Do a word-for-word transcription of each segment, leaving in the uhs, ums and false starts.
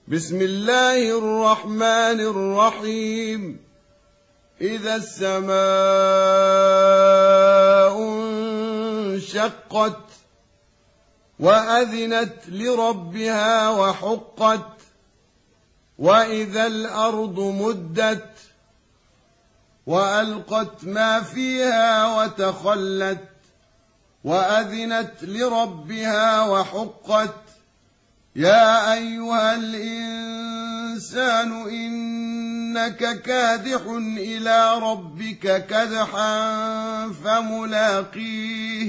بسم الله الرحمن الرحيم. إذا السماء انشقت وأذنت لربها وحقت وإذا الأرض مدت وألقت ما فيها وتخلت وأذنت لربها وحقت يا أيها الإنسان إنك كادح إلى ربك كدحا فملاقيه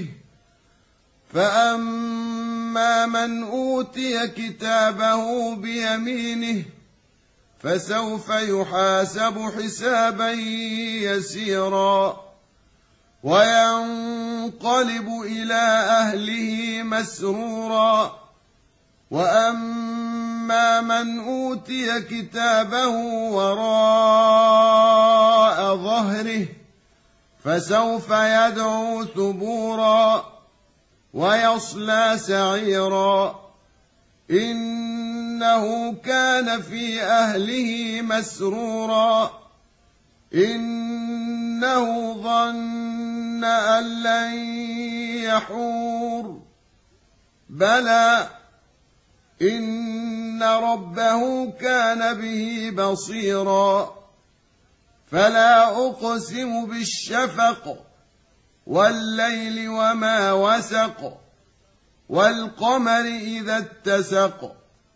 فأما من أوتي كتابه بيمينه فسوف يحاسب حسابا يسيرا وينقلب إلى أهله مسرورا وأما من أوتي كتابه وراء ظهره فسوف يدعو ثبورا ويصلى سعيرا إنه كان في أهله مسرورا إنه ظن أن لن يحور بلى إن ربه كان به بصيرا فلا أقسم بالشفق والليل وما وسق والقمر إذا اتسق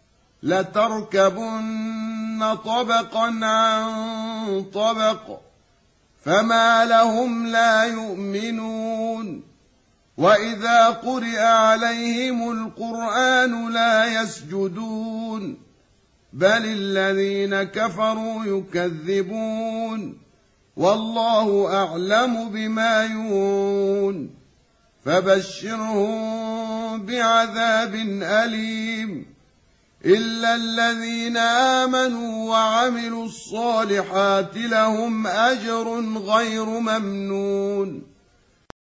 لتركبن طبقا عن طبق فما لهم لا يؤمنون وإذا قرئ عليهم القرآن لا يسجدون بل الذين كفروا يكذبون والله أعلم بما يوعون فبشرهم بعذاب أليم إلا الذين آمنوا وعملوا الصالحات لهم أجر غير ممنون